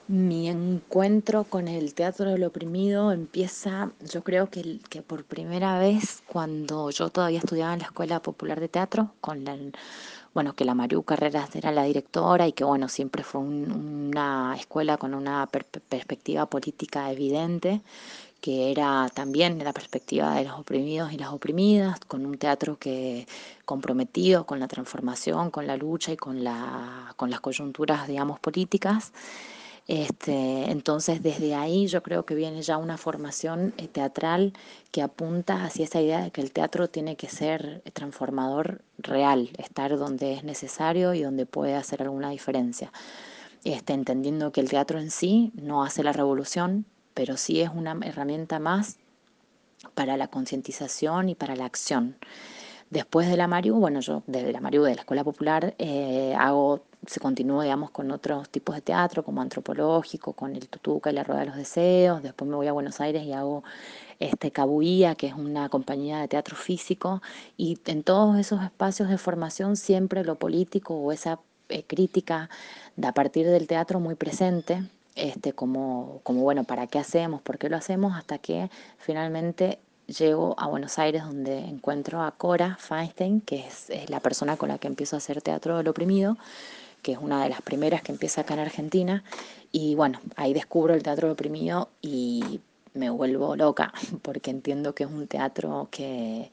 Mi encuentro con el teatro del oprimido empieza, yo creo que por primera vez cuando yo todavía estudiaba en la Escuela Popular de Teatro, bueno, que la Mariú Carreras era la directora y que bueno, siempre fue una escuela con una perspectiva política evidente, que era también la perspectiva de los oprimidos y las oprimidas, con un teatro que comprometido con la transformación, con la lucha y con las coyunturas, digamos, políticas. Entonces, desde ahí yo creo que viene ya una formación teatral que apunta hacia esa idea de que el teatro tiene que ser transformador real, estar donde es necesario y donde puede hacer alguna diferencia. Entendiendo que el teatro en sí no hace la revolución, pero sí es una herramienta más para la concientización y para la acción. Después de la Mariú, bueno, yo desde la Mariú, de la Escuela Popular, se continúa, digamos, con otros tipos de teatro, como antropológico, con el Tutuca y la Rueda de los Deseos. Después me voy a Buenos Aires y hago Cabuía, que es una compañía de teatro físico. Y en todos esos espacios de formación siempre lo político o esa crítica a partir del teatro muy presente, como, bueno, ¿para qué hacemos? ¿Por qué lo hacemos? Hasta que finalmente llego a Buenos Aires, donde encuentro a Cora Feinstein, que es la persona con la que empiezo a hacer teatro del oprimido, que es una de las primeras que empieza acá en Argentina. Y bueno, ahí descubro el teatro del oprimido y me vuelvo loca, porque entiendo que es un teatro que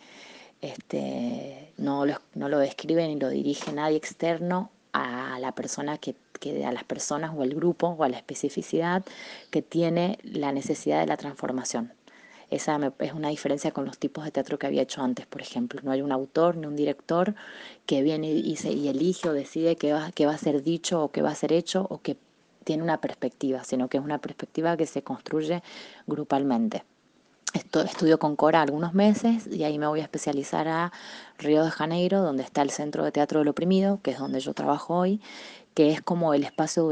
no lo describe ni lo dirige nadie externo a la persona a las personas o al grupo o a la especificidad que tiene la necesidad de la transformación. Es una diferencia con los tipos de teatro que había hecho antes, por ejemplo. No hay un autor ni un director que viene y elige o decide qué va a ser dicho o qué va a ser hecho o que tiene una perspectiva, sino que es una perspectiva que se construye grupalmente. Estudio con Cora algunos meses y ahí me voy a especializar a Río de Janeiro, donde está el Centro de Teatro del Oprimido, que es donde yo trabajo hoy, que es como el espacio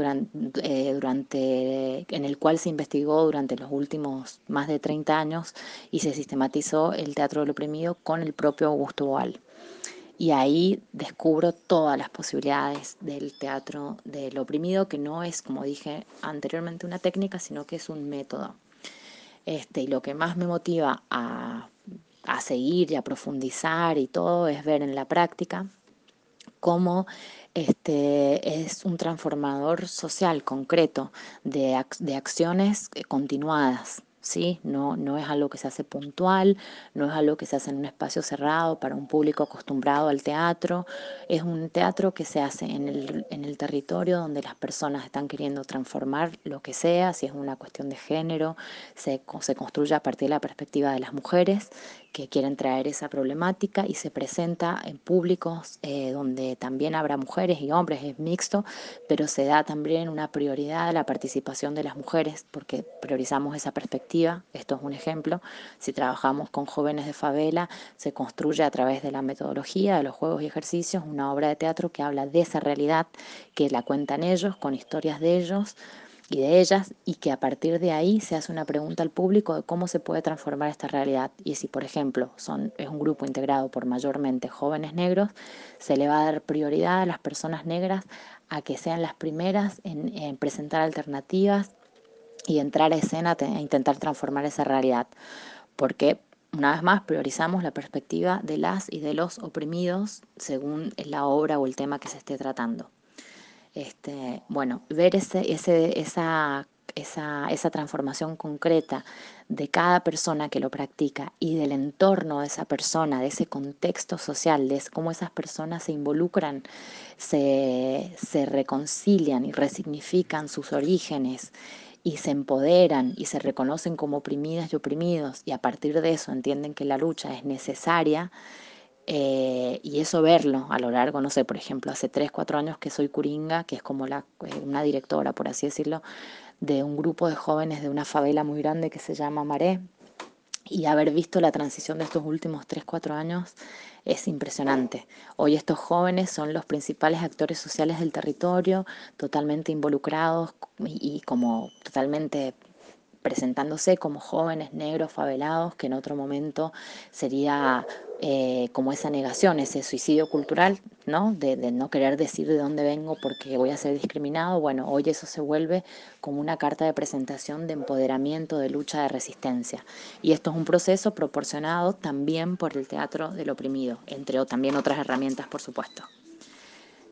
en el cual se investigó durante los últimos más de 30 años y se sistematizó el teatro del oprimido con el propio Augusto Boal. Y ahí descubro todas las posibilidades del teatro del oprimido, que no es, como dije anteriormente, una técnica, sino que es un método. Y lo que más me motiva a seguir y a profundizar y todo es ver en la práctica cómo es un transformador social concreto de acciones continuadas. ¿Sí? No es algo que se hace puntual, no es algo que se hace en un espacio cerrado para un público acostumbrado al teatro, es un teatro que se hace en el territorio donde las personas están queriendo transformar lo que sea, si es una cuestión de género, se construye a partir de la perspectiva de las mujeres que quieren traer esa problemática y se presenta en públicos donde también habrá mujeres y hombres, es mixto, pero se da también una prioridad a la participación de las mujeres porque priorizamos esa perspectiva. Esto es un ejemplo. Si trabajamos con jóvenes de favela, se construye a través de la metodología, de los juegos y ejercicios, una obra de teatro que habla de esa realidad, que la cuentan ellos, con historias de ellos y de ellas, y que a partir de ahí se hace una pregunta al público de cómo se puede transformar esta realidad. Y si, por ejemplo, es un grupo integrado por mayormente jóvenes negros, se le va a dar prioridad a las personas negras a que sean las primeras en presentar alternativas y entrar a escena a intentar transformar esa realidad. Porque, una vez más, priorizamos la perspectiva de las y de los oprimidos según la obra o el tema que se esté tratando. Bueno, ver esa transformación concreta de cada persona que lo practica y del entorno de esa persona, de ese contexto social, de cómo esas personas se involucran, se reconcilian y resignifican sus orígenes y se empoderan y se reconocen como oprimidas y oprimidos y a partir de eso entienden que la lucha es necesaria, y eso verlo a lo largo, no sé, por ejemplo, hace 3 4 años que soy curinga, que es como una directora, por así decirlo, de un grupo de jóvenes de una favela muy grande que se llama Maré, y haber visto la transición de estos últimos 3 4 años es impresionante. Hoy estos jóvenes son los principales actores sociales del territorio, totalmente involucrados y como totalmente presentándose como jóvenes negros favelados, que en otro momento sería como esa negación, ese suicidio cultural, ¿no? De no querer decir de dónde vengo porque voy a ser discriminado. Bueno, hoy eso se vuelve como una carta de presentación de empoderamiento, de lucha, de resistencia. Y esto es un proceso proporcionado también por el teatro del oprimido, entre también otras herramientas, por supuesto.